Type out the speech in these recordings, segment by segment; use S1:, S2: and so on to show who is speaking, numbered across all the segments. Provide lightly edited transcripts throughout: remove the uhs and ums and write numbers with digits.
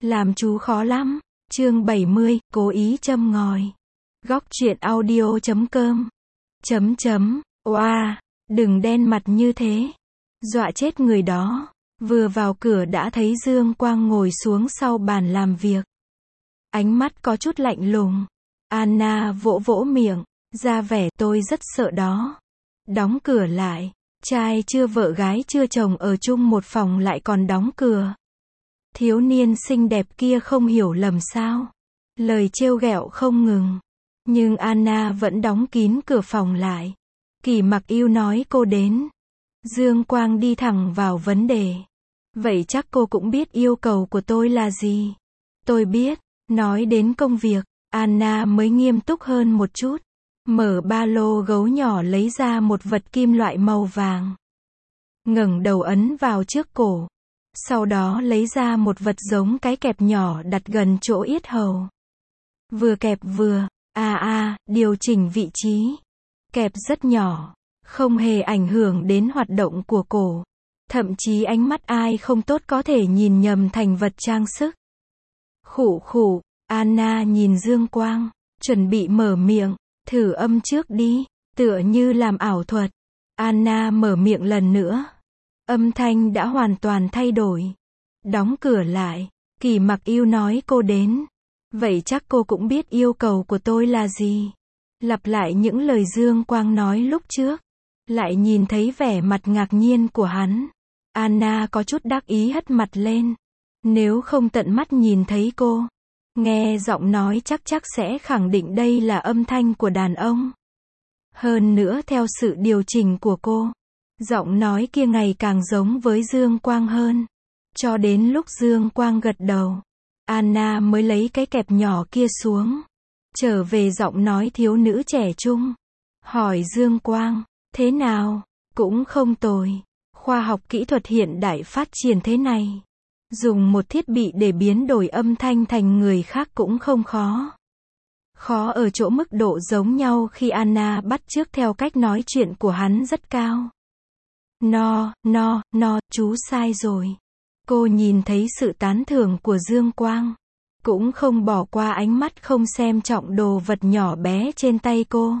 S1: Làm chú khó lắm. Chương 70, cố ý châm ngòi. Góc truyện audio.com. Oa, đừng đen mặt như thế. Dọa chết người đó. Vừa vào cửa đã thấy Dương Quang ngồi xuống sau bàn làm việc. Ánh mắt có chút lạnh lùng. Anna vỗ vỗ miệng, ra vẻ tôi rất sợ đó. Đóng cửa lại. Trai chưa vợ gái chưa chồng ở chung một phòng lại còn đóng cửa. Thiếu niên xinh đẹp kia không hiểu lầm sao. Lời trêu ghẹo không ngừng. Nhưng Anna vẫn đóng kín cửa phòng lại. Kỳ Mặc Yêu nói cô đến. Dương Quang đi thẳng vào vấn đề. Vậy chắc cô cũng biết yêu cầu của tôi là gì. Tôi biết. Nói đến công việc, Anna mới nghiêm túc hơn một chút. Mở ba lô gấu nhỏ lấy ra một vật kim loại màu vàng. Ngẩng đầu ấn vào trước cổ. Sau đó lấy ra một vật giống cái kẹp nhỏ đặt gần chỗ yết hầu. Vừa kẹp vừa, điều chỉnh vị trí. Kẹp rất nhỏ, không hề ảnh hưởng đến hoạt động của cổ. Thậm chí ánh mắt ai không tốt có thể nhìn nhầm thành vật trang sức. Khụ khụ, Anna nhìn Dương Quang, chuẩn bị mở miệng, thử âm trước đi, tựa như làm ảo thuật. Anna mở miệng lần nữa. Âm thanh đã hoàn toàn thay đổi. Đóng cửa lại, Kỳ Mặc Yêu nói cô đến. Vậy chắc cô cũng biết yêu cầu của tôi là gì. Lặp lại những lời Dương Quang nói lúc trước. Lại nhìn thấy vẻ mặt ngạc nhiên của hắn. Anna có chút đắc ý hất mặt lên. Nếu không tận mắt nhìn thấy cô, nghe giọng nói chắc sẽ khẳng định đây là âm thanh của đàn ông. Hơn nữa theo sự điều chỉnh của cô, giọng nói kia ngày càng giống với Dương Quang hơn. Cho đến lúc Dương Quang gật đầu, Anna mới lấy cái kẹp nhỏ kia xuống. Trở về giọng nói thiếu nữ trẻ trung. Hỏi Dương Quang, thế nào? Cũng không tồi. Khoa học kỹ thuật hiện đại phát triển thế này. Dùng một thiết bị để biến đổi âm thanh thành người khác cũng không khó. Khó ở chỗ mức độ giống nhau khi Anna bắt chước theo cách nói chuyện của hắn rất cao. Chú sai rồi. Cô nhìn thấy sự tán thưởng của Dương Quang. Cũng không bỏ qua ánh mắt không xem trọng đồ vật nhỏ bé trên tay cô.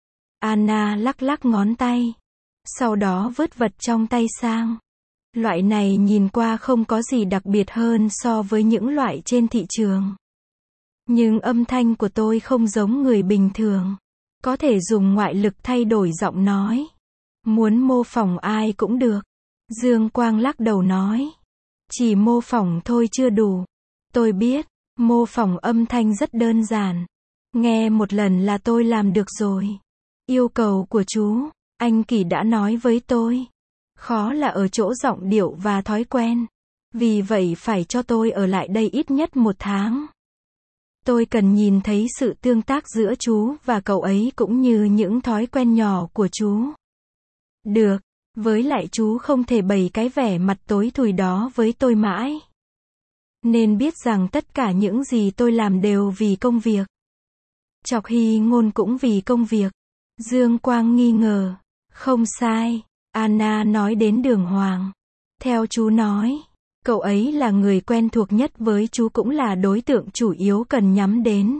S1: Anna lắc lắc ngón tay. Sau đó vứt vật trong tay sang. Loại này nhìn qua không có gì đặc biệt hơn so với những loại trên thị trường. Nhưng âm thanh của tôi không giống người bình thường. Có thể dùng ngoại lực thay đổi giọng nói. Muốn mô phỏng ai cũng được. Dương Quang lắc đầu nói. Chỉ mô phỏng thôi chưa đủ. Tôi biết, mô phỏng âm thanh rất đơn giản. Nghe một lần là tôi làm được rồi. Yêu cầu của chú, anh Kỳ đã nói với tôi. Khó là ở chỗ giọng điệu và thói quen. Vì vậy phải cho tôi ở lại đây ít nhất 1 tháng. Tôi cần nhìn thấy sự tương tác giữa chú và cậu ấy cũng như những thói quen nhỏ của chú. Được, với lại chú không thể bày cái vẻ mặt tối thui đó với tôi mãi. Nên biết rằng tất cả những gì tôi làm đều vì công việc. Chọc Hy Ngôn cũng vì công việc. Dương Quang nghi ngờ. Không sai. Anna nói đến Đường Hoàng. Theo chú nói, cậu ấy là người quen thuộc nhất với chú cũng là đối tượng chủ yếu cần nhắm đến.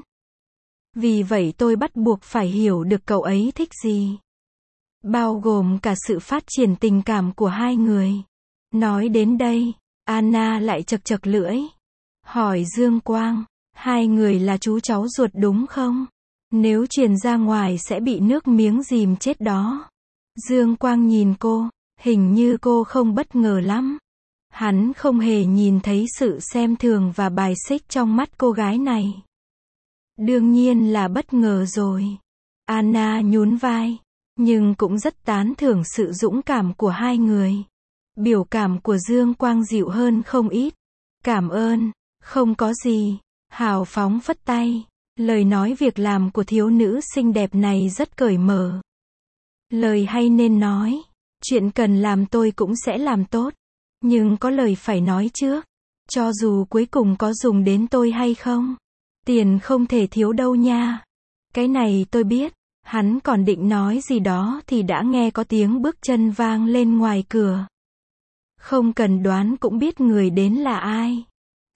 S1: Vì vậy tôi bắt buộc phải hiểu được cậu ấy thích gì. Bao gồm cả sự phát triển tình cảm của hai người. Nói đến đây, Anna lại chật lưỡi. Hỏi Dương Quang, hai người là chú cháu ruột đúng không? Nếu truyền ra ngoài sẽ bị nước miếng dìm chết đó. Dương Quang nhìn cô, hình như cô không bất ngờ lắm. Hắn không hề nhìn thấy sự xem thường và bài xích trong mắt cô gái này. Đương nhiên là bất ngờ rồi. Anna nhún vai, nhưng cũng rất tán thưởng sự dũng cảm của hai người. Biểu cảm của Dương Quang dịu hơn không ít. Cảm ơn, không có gì. Hào phóng phất tay. Lời nói việc làm của thiếu nữ xinh đẹp này rất cởi mở. Lời hay nên nói. Chuyện cần làm tôi cũng sẽ làm tốt. Nhưng có lời phải nói trước. Cho dù cuối cùng có dùng đến tôi hay không. Tiền không thể thiếu đâu nha. Cái này tôi biết. Hắn còn định nói gì đó thì đã nghe có tiếng bước chân vang lên ngoài cửa. Không cần đoán cũng biết người đến là ai.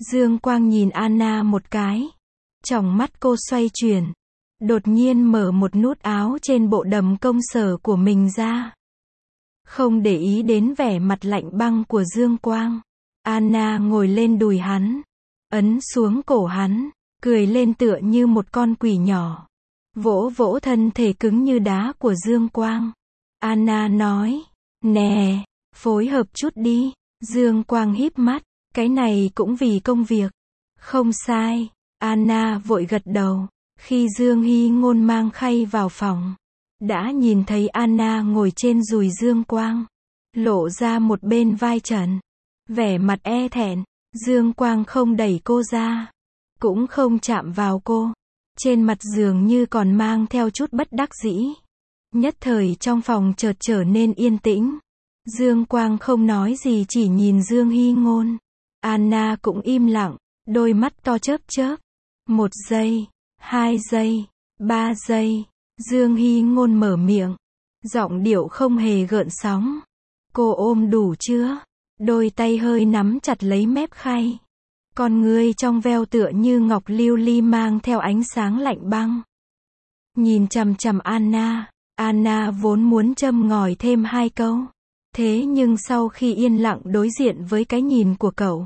S1: Dương Quang nhìn Anna một cái. Tròng mắt cô xoay chuyển. Đột nhiên mở một nút áo trên bộ đầm công sở của mình ra. Không để ý đến vẻ mặt lạnh băng của Dương Quang. Anna ngồi lên đùi hắn. Ấn xuống cổ hắn. Cười lên tựa như một con quỷ nhỏ. Vỗ vỗ thân thể cứng như đá của Dương Quang. Anna nói. Nè, phối hợp chút đi. Dương Quang híp mắt. Cái này cũng vì công việc. Không sai. Anna vội gật đầu. Khi Dương Hy Ngôn mang khay vào phòng, đã nhìn thấy Anna ngồi trên đùi Dương Quang, lộ ra một bên vai trần, vẻ mặt e thẹn. Dương Quang không đẩy cô ra, cũng không chạm vào cô. Trên mặt dường như còn mang theo chút bất đắc dĩ. Nhất thời trong phòng chợt trở nên yên tĩnh. Dương Quang không nói gì, chỉ nhìn Dương Hy Ngôn. Anna cũng im lặng, đôi mắt to chớp chớp. 1 giây, 2 giây, 3 giây, Dương Hy Ngôn mở miệng. Giọng điệu không hề gợn sóng. Cô ôm đủ chưa? Đôi tay hơi nắm chặt lấy mép khay. Con ngươi trong veo tựa như ngọc lưu ly mang theo ánh sáng lạnh băng. Nhìn chằm chằm Anna. Anna vốn muốn châm ngòi thêm 2 câu. Thế nhưng sau khi yên lặng đối diện với cái nhìn của cậu,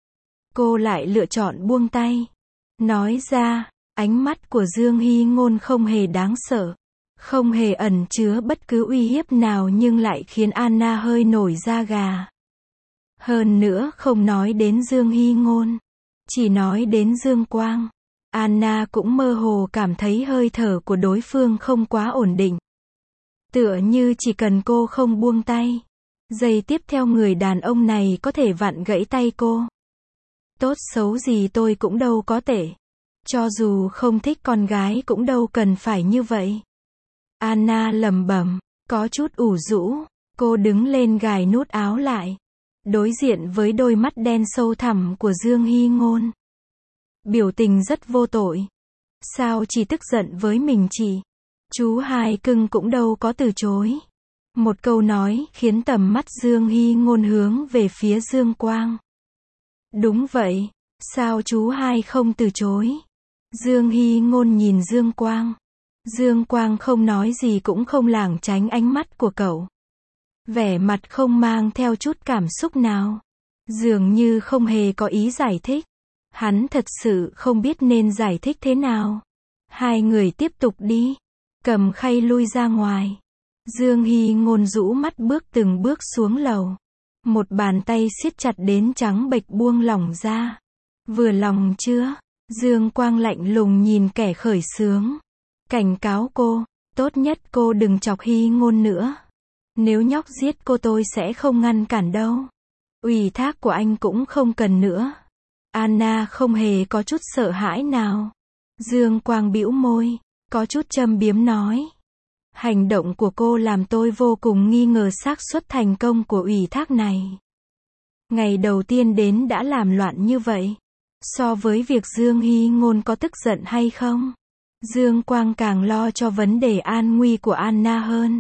S1: cô lại lựa chọn buông tay. Nói ra, ánh mắt của Dương Hy Ngôn không hề đáng sợ, không hề ẩn chứa bất cứ uy hiếp nào, nhưng lại khiến Anna hơi nổi da gà. Hơn nữa không nói đến Dương Hy Ngôn, chỉ nói đến Dương Quang, Anna cũng mơ hồ cảm thấy hơi thở của đối phương không quá ổn định. Tựa như chỉ cần cô không buông tay, giây tiếp theo người đàn ông này có thể vặn gãy tay cô. Tốt xấu gì tôi cũng đâu có tệ. Cho dù không thích con gái cũng đâu cần phải như vậy. Anna lẩm bẩm, có chút ủ rũ. Cô đứng lên gài nút áo lại, đối diện với đôi mắt đen sâu thẳm của Dương Hy Ngôn. Biểu tình rất vô tội. Sao chỉ tức giận với mình chị? Chú hai cưng cũng đâu có từ chối. Một câu nói khiến tầm mắt Dương Hy Ngôn hướng về phía Dương Quang. Đúng vậy, sao chú hai không từ chối? Dương Hy Ngôn nhìn Dương Quang. Dương Quang không nói gì cũng không lảng tránh ánh mắt của cậu. Vẻ mặt không mang theo chút cảm xúc nào. Dường như không hề có ý giải thích. Hắn thật sự không biết nên giải thích thế nào. Hai người tiếp tục đi. Cầm khay lui ra ngoài. Dương Hy Ngôn rũ mắt bước từng bước xuống lầu. Một bàn tay siết chặt đến trắng bệch buông lỏng ra. Vừa lòng chưa? Dương Quang lạnh lùng nhìn kẻ khởi xướng. Cảnh cáo cô, tốt nhất cô đừng chọc Hy Ngôn nữa. Nếu nhóc giết cô tôi sẽ không ngăn cản đâu. Ủy thác của anh cũng không cần nữa. Anna không hề có chút sợ hãi nào. Dương Quang bĩu môi, có chút châm biếm nói. Hành động của cô làm tôi vô cùng nghi ngờ xác suất thành công của ủy thác này. Ngày đầu tiên đến đã làm loạn như vậy. So với việc Dương Hy Ngôn có tức giận hay không, Dương Quang càng lo cho vấn đề an nguy của Anna hơn.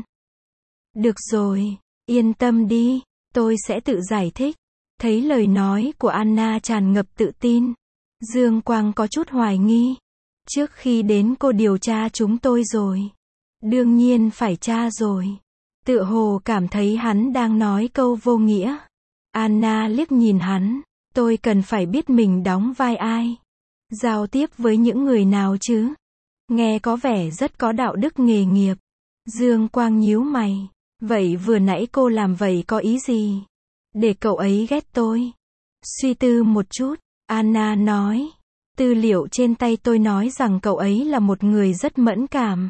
S1: Được rồi, yên tâm đi, tôi sẽ tự giải thích. Thấy lời nói của Anna tràn ngập tự tin, Dương Quang có chút hoài nghi. Trước khi đến cô điều tra chúng tôi rồi. Đương nhiên phải tra rồi. Tựa hồ cảm thấy hắn đang nói câu vô nghĩa. Anna liếc nhìn hắn. Tôi cần phải biết mình đóng vai ai. Giao tiếp với những người nào chứ. Nghe có vẻ rất có đạo đức nghề nghiệp. Dương Quang nhíu mày. Vậy vừa nãy cô làm vậy có ý gì? Để cậu ấy ghét tôi. Suy tư một chút, Anna nói. Tư liệu trên tay tôi nói rằng cậu ấy là một người rất mẫn cảm.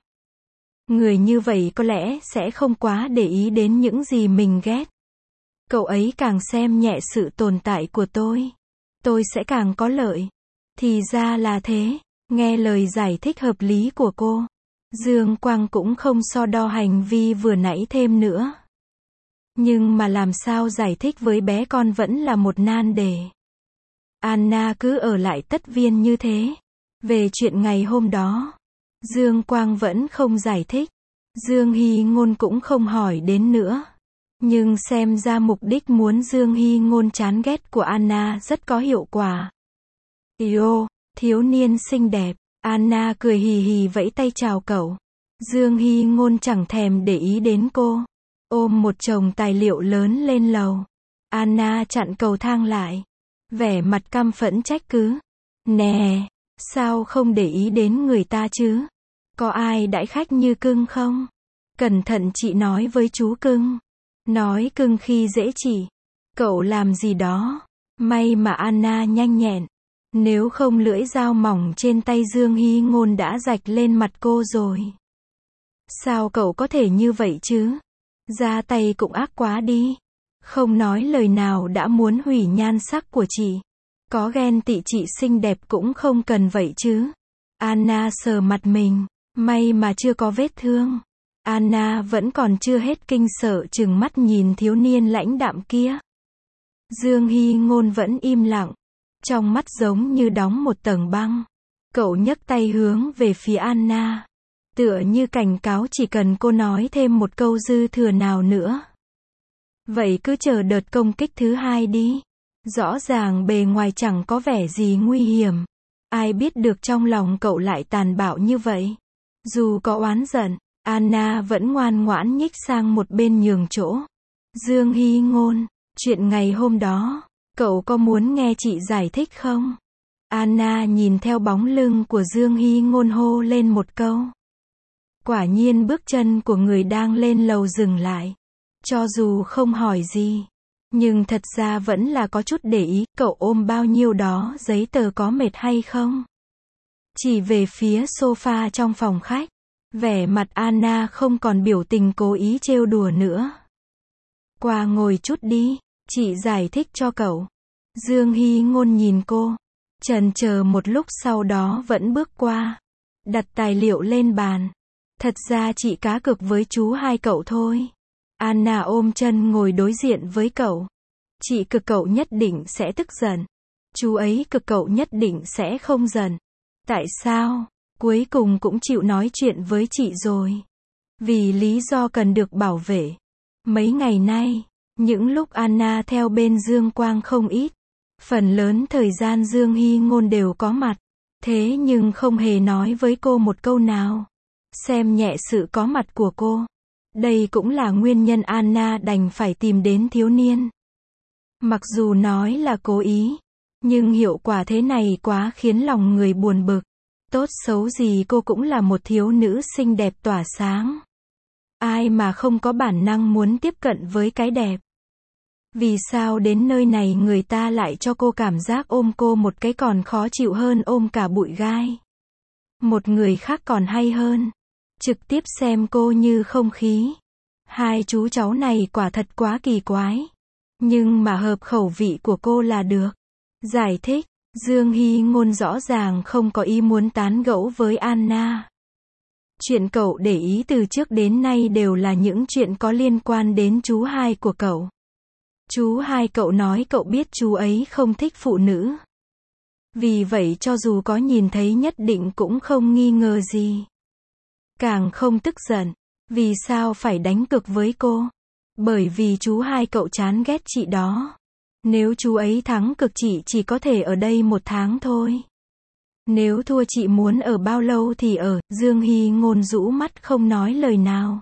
S1: Người như vậy có lẽ sẽ không quá để ý đến những gì mình ghét. Cậu ấy càng xem nhẹ sự tồn tại của tôi sẽ càng có lợi. Thì ra là thế. Nghe lời giải thích hợp lý của cô, Dương Quang cũng không so đo hành vi vừa nãy thêm nữa. Nhưng mà làm sao giải thích với bé con vẫn là một nan đề. Anna cứ ở lại tất viên như thế. Về chuyện ngày hôm đó, Dương Quang vẫn không giải thích. Dương Hy Ngôn cũng không hỏi đến nữa. Nhưng xem ra mục đích muốn Dương Hy Ngôn chán ghét của Anna rất có hiệu quả. Yo, thiếu niên xinh đẹp. Anna cười hì hì vẫy tay chào cậu. Dương Hy Ngôn chẳng thèm để ý đến cô. Ôm một chồng tài liệu lớn lên lầu. Anna chặn cầu thang lại. Vẻ mặt căm phẫn trách cứ. Nè, sao không để ý đến người ta chứ? Có ai đãi khách như cưng không? Cẩn thận chị nói với chú cưng. Nói cưng khi dễ chỉ. Cậu làm gì đó. May mà Anna nhanh nhẹn. Nếu không lưỡi dao mỏng trên tay Dương Hy Ngôn đã rạch lên mặt cô rồi. Sao cậu có thể như vậy chứ? Ra tay cũng ác quá đi. Không nói lời nào đã muốn hủy nhan sắc của chị. Có ghen tị chị xinh đẹp cũng không cần vậy chứ. Anna sờ mặt mình. May mà chưa có vết thương. Anna vẫn còn chưa hết kinh sợ trừng mắt nhìn thiếu niên lãnh đạm kia. Dương Hy Ngôn vẫn im lặng. Trong mắt giống như đóng một tầng băng. Cậu nhấc tay hướng về phía Anna. Tựa như cảnh cáo chỉ cần cô nói thêm một câu dư thừa nào nữa. Vậy cứ chờ đợt công kích thứ hai đi. Rõ ràng bề ngoài chẳng có vẻ gì nguy hiểm. Ai biết được trong lòng cậu lại tàn bạo như vậy. Dù có oán giận, Anna vẫn ngoan ngoãn nhích sang một bên nhường chỗ. Dương Hy Ngôn, chuyện ngày hôm đó, cậu có muốn nghe chị giải thích không? Anna nhìn theo bóng lưng của Dương Hy Ngôn hô lên một câu. Quả nhiên bước chân của người đang lên lầu dừng lại. Cho dù không hỏi gì, nhưng thật ra vẫn là có chút để ý, cậu ôm bao nhiêu đó giấy tờ có mệt hay không? Chỉ về phía sofa trong phòng khách. Vẻ mặt Anna không còn biểu tình cố ý trêu đùa nữa. Qua ngồi chút đi, chị giải thích cho cậu. Dương Hy Ngôn nhìn cô. Chần chờ một lúc sau đó vẫn bước qua. Đặt tài liệu lên bàn. Thật ra chị cá cược với chú hai cậu thôi. Anna ôm chân ngồi đối diện với cậu. Chị cực cậu nhất định sẽ tức giận. Chú ấy cực cậu nhất định sẽ không giận. Tại sao? Cuối cùng cũng chịu nói chuyện với chị rồi. Vì lý do cần được bảo vệ. Mấy ngày nay, những lúc Anna theo bên Dương Quang không ít. Phần lớn thời gian Dương Hy Ngôn đều có mặt. Thế nhưng không hề nói với cô một câu nào. Xem nhẹ sự có mặt của cô. Đây cũng là nguyên nhân Anna đành phải tìm đến thiếu niên. Mặc dù nói là cố ý, nhưng hiệu quả thế này quá khiến lòng người buồn bực. Tốt xấu gì cô cũng là một thiếu nữ xinh đẹp tỏa sáng. Ai mà không có bản năng muốn tiếp cận với cái đẹp. Vì sao đến nơi này người ta lại cho cô cảm giác ôm cô một cái còn khó chịu hơn ôm cả bụi gai. Một người khác còn hay hơn. Trực tiếp xem cô như không khí. Hai chú cháu này quả thật quá kỳ quái. Nhưng mà hợp khẩu vị của cô là được. Giải thích, Dương Hy Ngôn rõ ràng không có ý muốn tán gẫu với Anna. Chuyện cậu để ý từ trước đến nay đều là những chuyện có liên quan đến chú hai của cậu. Chú hai cậu nói cậu biết chú ấy không thích phụ nữ. Vì vậy cho dù có nhìn thấy nhất định cũng không nghi ngờ gì. Càng không tức giận. Vì sao phải đánh cược với cô? Bởi vì chú hai cậu chán ghét chị đó. Nếu chú ấy thắng cược chị chỉ có thể ở đây 1 tháng thôi. Nếu thua chị muốn ở bao lâu thì ở. Dương Hy Ngôn rũ mắt không nói lời nào.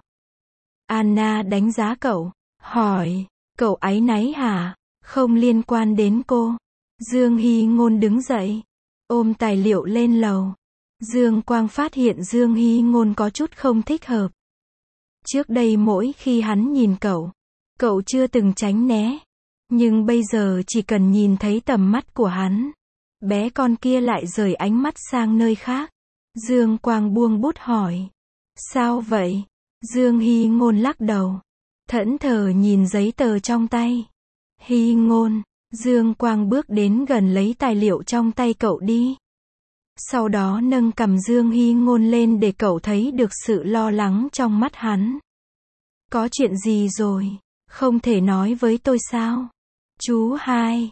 S1: Anna đánh giá cậu. Hỏi, cậu áy náy hả? Không liên quan đến cô. Dương Hy Ngôn đứng dậy. Ôm tài liệu lên lầu. Dương Quang phát hiện Dương Hy Ngôn có chút không thích hợp. Trước đây mỗi khi hắn nhìn cậu chưa từng tránh né. Nhưng bây giờ chỉ cần nhìn thấy tầm mắt của hắn, bé con kia lại rời ánh mắt sang nơi khác. Dương Quang buông bút hỏi. Sao vậy? Dương Hy Ngôn lắc đầu. Thẫn thờ nhìn giấy tờ trong tay. Hy Ngôn, Dương Quang bước đến gần lấy tài liệu trong tay cậu đi. Sau đó nâng cằm Dương Hy Ngôn lên để cậu thấy được sự lo lắng trong mắt hắn. Có chuyện gì rồi? Không thể nói với tôi sao? Chú hai.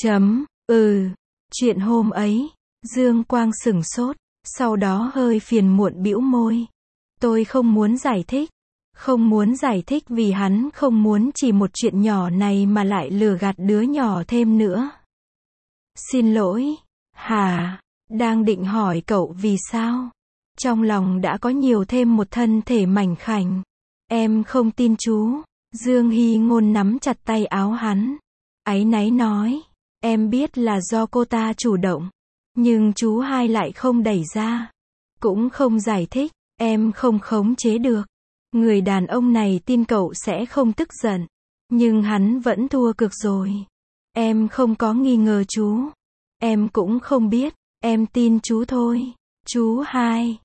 S1: Chuyện hôm ấy. Dương Quang sửng sốt. Sau đó hơi phiền muộn bĩu môi. Tôi không muốn giải thích. Không muốn giải thích vì hắn không muốn chỉ một chuyện nhỏ này mà lại lừa gạt đứa nhỏ thêm nữa. Xin lỗi. Hả? Đang định hỏi cậu vì sao? Trong lòng đã có nhiều thêm một thân thể mảnh khảnh. Em không tin chú. Dương Hy Ngôn nắm chặt tay áo hắn. Áy náy nói. Em biết là do cô ta chủ động. Nhưng chú hai lại không đẩy ra. Cũng không giải thích. Em không khống chế được. Người đàn ông này tin cậu sẽ không tức giận. Nhưng hắn vẫn thua cược rồi. Em không có nghi ngờ chú. Em cũng không biết. Em tin chú thôi. Chú hai.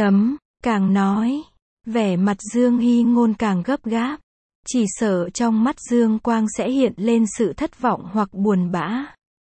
S1: Càng nói. Vẻ mặt Dương Hy Ngôn càng gấp gáp. Chỉ sợ trong mắt Dương Quang sẽ hiện lên sự thất vọng hoặc buồn bã.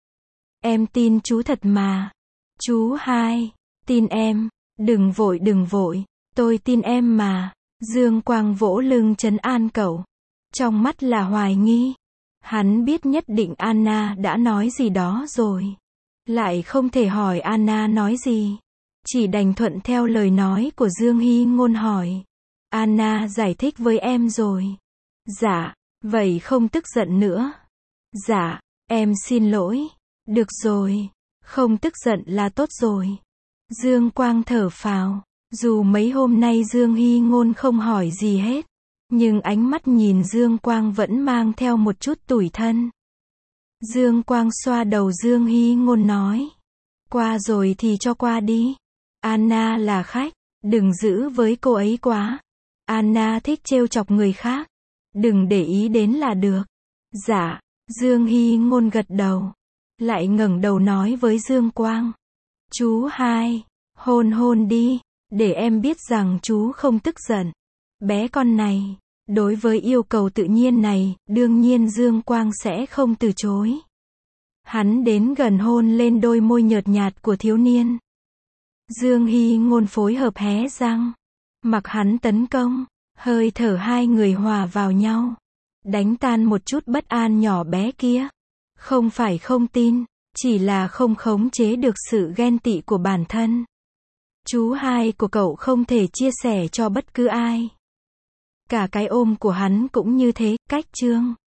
S1: Em tin chú thật mà. Chú hai. Tin em. Đừng vội. Tôi tin em mà. Dương Quang vỗ lưng trấn an cậu. Trong mắt là hoài nghi. Hắn biết nhất định Anna đã nói gì đó rồi. Lại không thể hỏi Anna nói gì. Chỉ đành thuận theo lời nói của Dương Hy Ngôn hỏi. Anna giải thích với em rồi. Dạ, vậy không tức giận nữa. Dạ, em xin lỗi. Được rồi, không tức giận là tốt rồi. Dương Quang thở phào. Dù mấy hôm nay Dương Hy Ngôn không hỏi gì hết. Nhưng ánh mắt nhìn Dương Quang vẫn mang theo một chút tủi thân. Dương Quang xoa đầu Dương Hy Ngôn nói. Qua rồi thì cho qua đi. Anna là khách. Đừng giữ với cô ấy quá. Anna thích trêu chọc người khác. Đừng để ý đến là được. Dạ. Dương Hy Ngôn gật đầu. Lại ngẩng đầu nói với Dương Quang. Chú hai. Hôn đi. Để em biết rằng chú không tức giận. Bé con này. Đối với yêu cầu tự nhiên này, đương nhiên Dương Quang sẽ không từ chối. Hắn đến gần hôn lên đôi môi nhợt nhạt của thiếu niên. Dương Hy Ngôn phối hợp hé răng. Mặc hắn tấn công. Hơi thở hai người hòa vào nhau. Đánh tan một chút bất an nhỏ bé kia. Không phải không tin. Chỉ là không khống chế được sự ghen tị của bản thân. Chú hai của cậu không thể chia sẻ cho bất cứ ai. Cả cái ôm của hắn cũng như thế, cách chương.